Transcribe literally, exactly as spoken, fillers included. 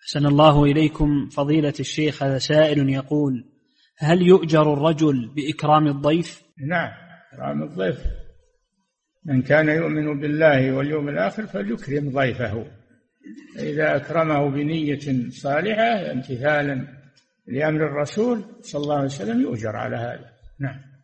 أحسن الله إليكم فضيلة الشيخ. هذا سائل يقول: هل يؤجر الرجل بإكرام الضيف؟ نعم، إكرام الضيف، من كان يؤمن بالله واليوم الآخر فليكرم ضيفه. إذا أكرمه بنية صالحة امتثالا لأمر الرسول صلى الله عليه وسلم يؤجر على هذا. نعم.